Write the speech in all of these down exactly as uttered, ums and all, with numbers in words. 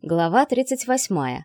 Глава тридцать восьмая.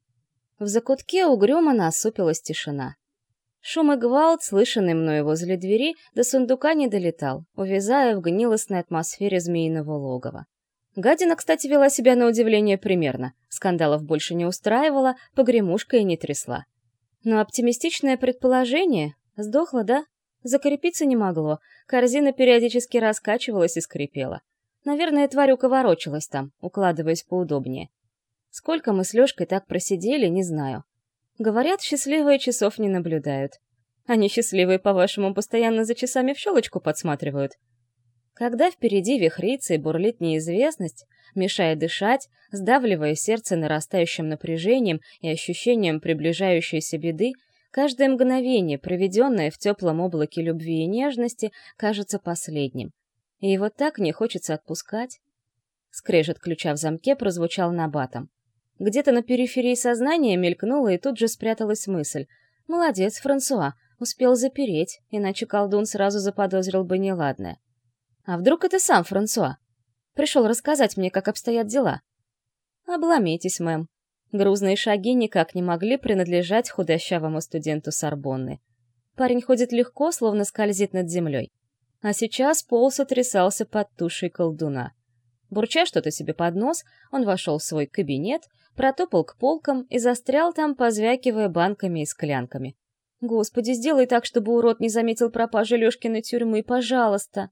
В закутке угрюмо насупилась тишина. Шум и гвалт, слышанный мною возле двери, до сундука не долетал, увязая в гнилостной атмосфере змеиного логова. Гадина, кстати, вела себя на удивление примерно, скандалов больше не устраивала, погремушкой не трясла. Но оптимистичное предположение — сдохло, да? Закрепиться не могло, корзина периодически раскачивалась и скрипела. Наверное, тварюка ворочалась там, укладываясь поудобнее. Сколько мы с Лёшкой так просидели, не знаю. Говорят, счастливые часов не наблюдают. Они счастливые, по-вашему, постоянно за часами в щелочку подсматривают. Когда впереди вихрится и бурлит неизвестность, мешая дышать, сдавливая сердце нарастающим напряжением и ощущением приближающейся беды, каждое мгновение, проведенное в теплом облаке любви и нежности, кажется последним. И вот так не хочется отпускать. Скрежет ключа в замке прозвучал набатом. Где-то на периферии сознания мелькнула и тут же спряталась мысль. «Молодец, Франсуа, успел запереть, иначе колдун сразу заподозрил бы неладное». «А вдруг это сам Франсуа? Пришел рассказать мне, как обстоят дела?» «Обломитесь, мэм». Грузные шаги никак не могли принадлежать худощавому студенту Сорбонны. Парень ходит легко, словно скользит над землей. А сейчас пол сотрясался под тушей колдуна. Бурча что-то себе под нос, он вошел в свой кабинет, протопал к полкам и застрял там, позвякивая банками и склянками. «Господи, сделай так, чтобы урод не заметил пропажи Лёшкиной тюрьмы, пожалуйста!»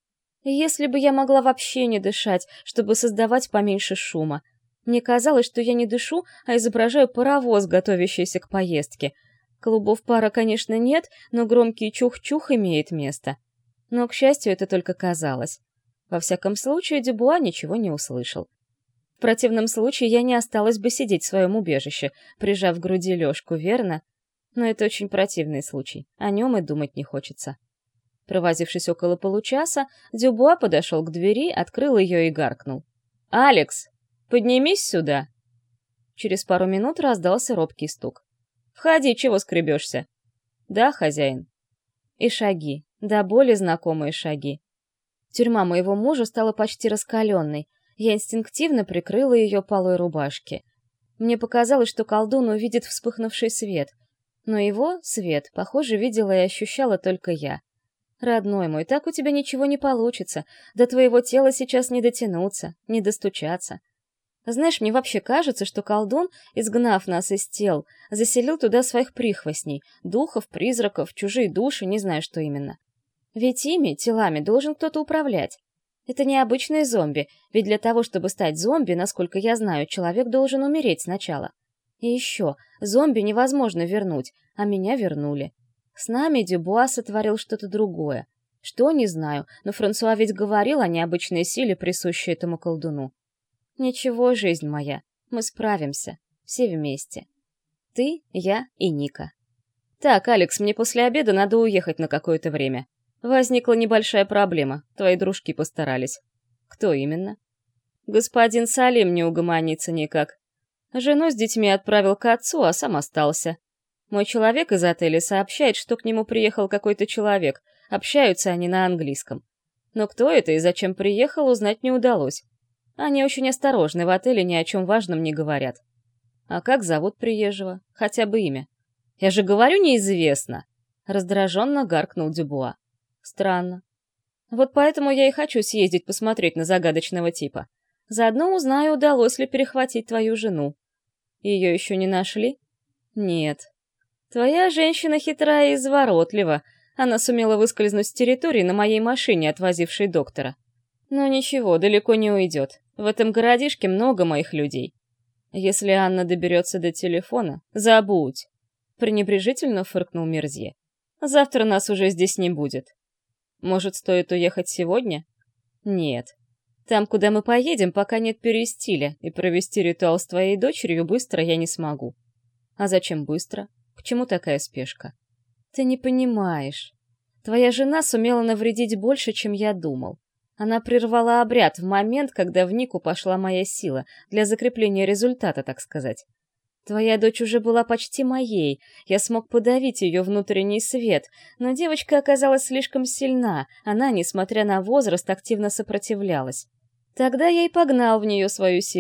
Если бы я могла вообще не дышать, чтобы создавать поменьше шума. Мне казалось, что я не дышу, а изображаю паровоз, готовящийся к поездке. Клубов пара, конечно, нет, но громкий чух-чух имеет место. Но, к счастью, это только казалось. Во всяком случае, Дюбуа ничего не услышал. В противном случае я не осталась бы сидеть в своем убежище, прижав к груди Лёшку, верно? Но это очень противный случай, о нем и думать не хочется. Провозившись около получаса, Дюбуа подошел к двери, открыл ее и гаркнул. «Алекс, поднимись сюда!» Через пару минут раздался робкий стук. «Входи, чего скребешься?» «Да, хозяин». И шаги, да более знакомые шаги. Тюрьма моего мужа стала почти раскаленной. Я инстинктивно прикрыла ее полой рубашки. Мне показалось, что колдун увидит вспыхнувший свет. Но его, свет, похоже, видела и ощущала только я. Родной мой, так у тебя ничего не получится. До твоего тела сейчас не дотянуться, не достучаться. Знаешь, мне вообще кажется, что колдун, изгнав нас из тел, заселил туда своих прихвостней, духов, призраков, чужие души, не знаю, что именно. Ведь ими, телами, должен кто-то управлять. Это не обычные зомби, ведь для того, чтобы стать зомби, насколько я знаю, человек должен умереть сначала. И еще, зомби невозможно вернуть, а меня вернули. С нами Дюбуа сотворил что-то другое. Что, не знаю, но Франсуа ведь говорил о необычной силе, присущей этому колдуну. Ничего, жизнь моя, мы справимся, все вместе. Ты, я и Ника. Так, Алекс, мне после обеда надо уехать на какое-то время. Возникла небольшая проблема, твои дружки постарались. Кто именно? Господин Салим не угомонится никак. Жену с детьми отправил к отцу, а сам остался. Мой человек из отеля сообщает, что к нему приехал какой-то человек. Общаются они на английском. Но кто это и зачем приехал, узнать не удалось. Они очень осторожны, в отеле ни о чем важном не говорят. А как зовут приезжего? Хотя бы имя. Я же говорю, неизвестно. Раздраженно гаркнул Дюбуа. Странно. Вот поэтому я и хочу съездить посмотреть на загадочного типа. Заодно узнаю, удалось ли перехватить твою жену. Ее еще не нашли? Нет. Твоя женщина хитрая и изворотлива. Она сумела выскользнуть с территории на моей машине, отвозившей доктора. Но ничего, далеко не уйдет. В этом городишке много моих людей. Если Анна доберется до телефона, забудь. Пренебрежительно фыркнул Мерзье. Завтра нас уже здесь не будет. Может, стоит уехать сегодня? Нет. Там, куда мы поедем, пока нет перестиля, и провести ритуал с твоей дочерью быстро я не смогу. А зачем быстро? К чему такая спешка? Ты не понимаешь. Твоя жена сумела навредить больше, чем я думал. Она прервала обряд в момент, когда в Нику пошла моя сила, для закрепления результата, так сказать. Твоя дочь уже была почти моей, я смог подавить ее внутренний свет, но девочка оказалась слишком сильна, она, несмотря на возраст, активно сопротивлялась. Тогда я и погнал в нее свою силу,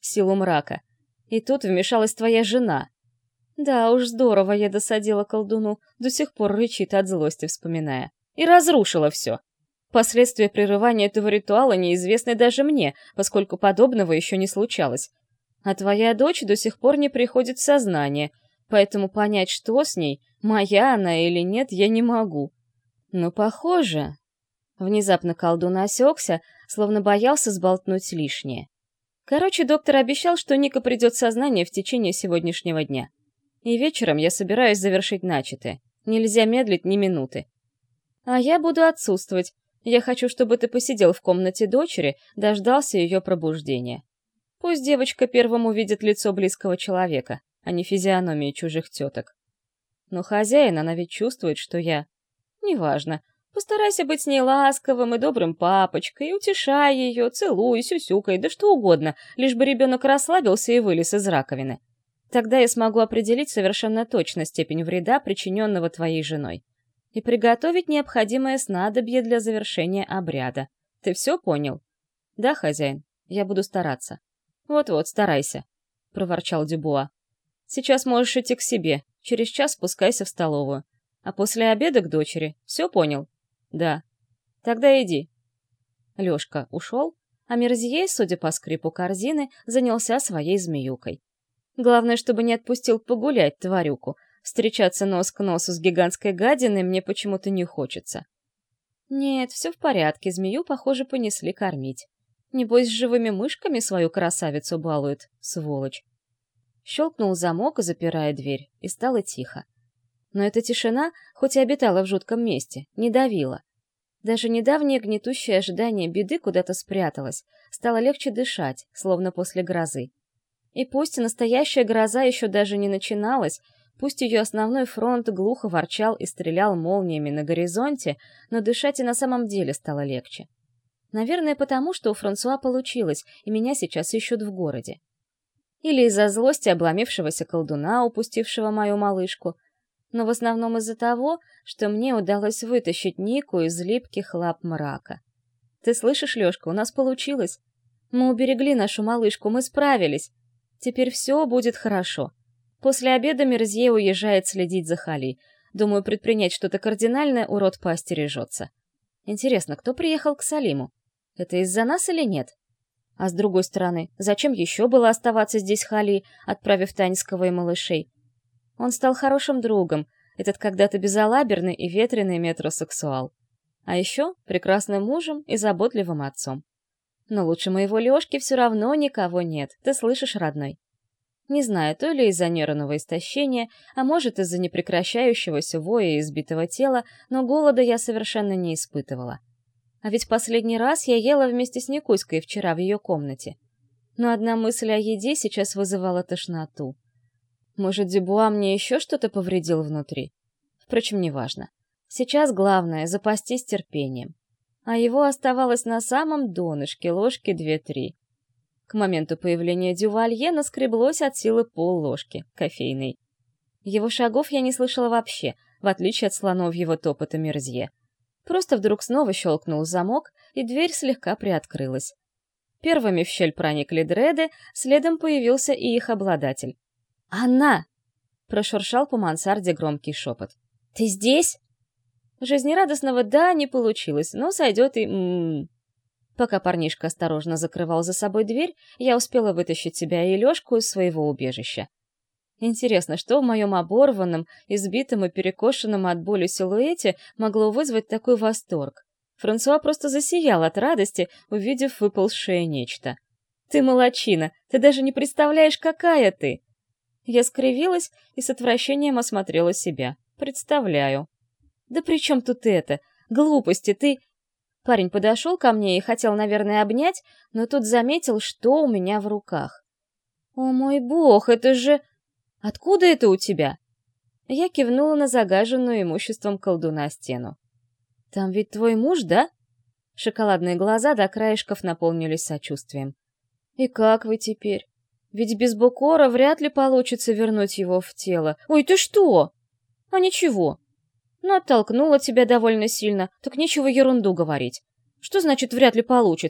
силу мрака. И тут вмешалась твоя жена. Да уж, здорово я досадила колдуну, до сих пор рычит от злости, вспоминая. И разрушила все. Последствия прерывания этого ритуала неизвестны даже мне, поскольку подобного еще не случалось. А твоя дочь до сих пор не приходит в сознание, поэтому понять, что с ней, моя она или нет, я не могу. Но похоже... Внезапно колдун осекся, словно боялся сболтнуть лишнее. Короче, доктор обещал, что Ника придет в сознание в течение сегодняшнего дня. И вечером я собираюсь завершить начатое. Нельзя медлить ни минуты. А я буду отсутствовать. Я хочу, чтобы ты посидел в комнате дочери, дождался ее пробуждения. Пусть девочка первым увидит лицо близкого человека, а не физиономии чужих теток. Но хозяин, она ведь чувствует, что я... Неважно. Постарайся быть с ней ласковым и добрым папочкой, утешай ее, целуй, сюсюкай, да что угодно, лишь бы ребенок расслабился и вылез из раковины. Тогда я смогу определить совершенно точно степень вреда, причиненного твоей женой, и приготовить необходимое снадобье для завершения обряда. Ты все понял? Да, хозяин, я буду стараться. Вот-вот, старайся, — проворчал Дюбуа. Сейчас можешь идти к себе, через час спускайся в столовую. А после обеда к дочери. Все понял? Да. Тогда иди. Лёшка ушел, а Мерзье, судя по скрипу корзины, занялся своей змеюкой. Главное, чтобы не отпустил погулять тварюку. Встречаться нос к носу с гигантской гадиной мне почему-то не хочется. Нет, все в порядке, змею, похоже, понесли кормить. Небось, с живыми мышками свою красавицу балует, сволочь. Щелкнул замок, запирая дверь, и стало тихо. Но эта тишина, хоть и обитала в жутком месте, не давила. Даже недавнее гнетущее ожидание беды куда-то спряталось, стало легче дышать, словно после грозы. И пусть настоящая гроза еще даже не начиналась, пусть ее основной фронт глухо ворчал и стрелял молниями на горизонте, но дышать и на самом деле стало легче. Наверное, потому что у Франсуа получилось, и меня сейчас ищут в городе. Или из-за злости обломившегося колдуна, упустившего мою малышку, но в основном из-за того, что мне удалось вытащить Нику из липких лап мрака. Ты слышишь, Лёшка, у нас получилось. Мы уберегли нашу малышку, мы справились. Теперь все будет хорошо. После обеда Мерзье уезжает следить за Хали. Думаю, предпринять что-то кардинальное урод поостережется. Интересно, кто приехал к Салиму? Это из-за нас или нет? А с другой стороны, зачем еще было оставаться здесь Хали, отправив Таньского и малышей? Он стал хорошим другом, этот когда-то безалаберный и ветреный метросексуал. А еще прекрасным мужем и заботливым отцом. Но лучше моего Лёшки все равно никого нет, ты слышишь, родной? Не знаю, то ли из-за нервного истощения, а может из-за непрекращающегося воя и избитого тела, но голода я совершенно не испытывала. А ведь последний раз я ела вместе с Никуськой вчера в ее комнате. Но одна мысль о еде сейчас вызывала тошноту. Может, Дюбуа мне еще что-то повредил внутри? Впрочем, неважно. Сейчас главное — запастись терпением. А его оставалось на самом донышке, ложки две-три. К моменту появления Дювалье наскреблось от силы пол-ложки, кофейной. Его шагов я не слышала вообще, в отличие от слоновьего топота Мерзье. Просто вдруг снова щелкнул замок, и дверь слегка приоткрылась. Первыми в щель проникли дреды, следом появился и их обладатель. «Она!» — прошуршал по мансарде громкий шепот. «Ты здесь?» Жизнерадостного «да» не получилось, но сойдет и «м-м-м». Пока парнишка осторожно закрывал за собой дверь, я успела вытащить себя и Лёшку из своего убежища. Интересно, что в моем оборванном, избитом и перекошенном от боли силуэте могло вызвать такой восторг? Франсуа просто засиял от радости, увидев выползшее нечто. «Ты молодчина! Ты даже не представляешь, какая ты!» Я скривилась и с отвращением осмотрела себя. «Представляю». «Да при чем тут это? Глупости, ты...» Парень подошел ко мне и хотел, наверное, обнять, но тут заметил, что у меня в руках. «О мой бог, это же... Откуда это у тебя?» Я кивнула на загаженную имуществом колдуна стену. «Там ведь твой муж, да?» Шоколадные глаза до краешков наполнились сочувствием. «И как вы теперь? Ведь без Бокора вряд ли получится вернуть его в тело. Ой, ты что?» «А ничего. Ну, оттолкнула тебя довольно сильно, так нечего ерунду говорить. Что значит вряд ли получится?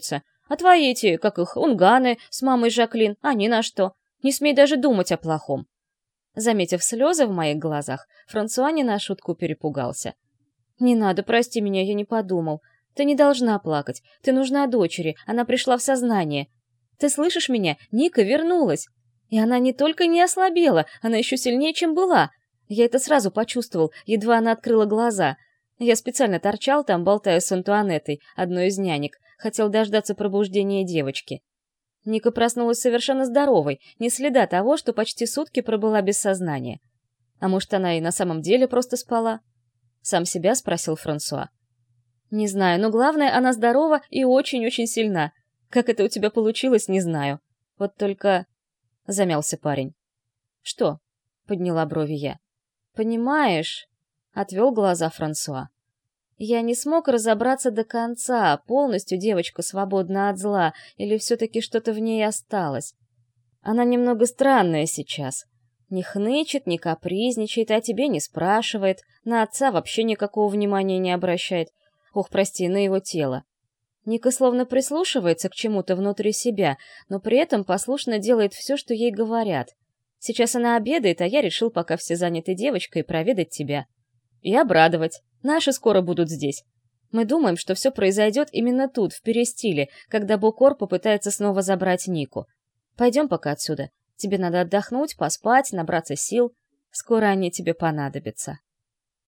А твои эти, как их, унганы с мамой Жаклин, они на что? Не смей даже думать о плохом». Заметив слезы в моих глазах, Франсуа не на шутку перепугался. «Не надо, прости меня, я не подумал. Ты не должна плакать. Ты нужна дочери, она пришла в сознание. Ты слышишь меня? Ника вернулась. И она не только не ослабела, она еще сильнее, чем была. Я это сразу почувствовал, едва она открыла глаза. Я специально торчал там, болтая с Антуанеттой, одной из нянек, хотел дождаться пробуждения девочки. Ника проснулась совершенно здоровой, ни следа того, что почти сутки пробыла без сознания. А может, она и на самом деле просто спала? Сам себя спросил Франсуа. Не знаю, но главное, она здорова и очень-очень сильна. Как это у тебя получилось, не знаю. Вот только... Замялся парень. Что? Подняла брови я. Понимаешь... Отвел глаза Франсуа. Я не смог разобраться до конца, полностью девочка свободна от зла, или все-таки что-то в ней осталось. Она немного странная сейчас. Не хнычет, не капризничает, а тебе не спрашивает, на отца вообще никакого внимания не обращает. Ох, прости, на его тело. Ника словно прислушивается к чему-то внутри себя, но при этом послушно делает все, что ей говорят. Сейчас она обедает, а я решил, пока все заняты девочкой, проведать тебя. И обрадовать. Наши скоро будут здесь. Мы думаем, что все произойдет именно тут, в Перестиле, когда Бокор попытается снова забрать Нику. Пойдем пока отсюда. Тебе надо отдохнуть, поспать, набраться сил. Скоро они тебе понадобятся.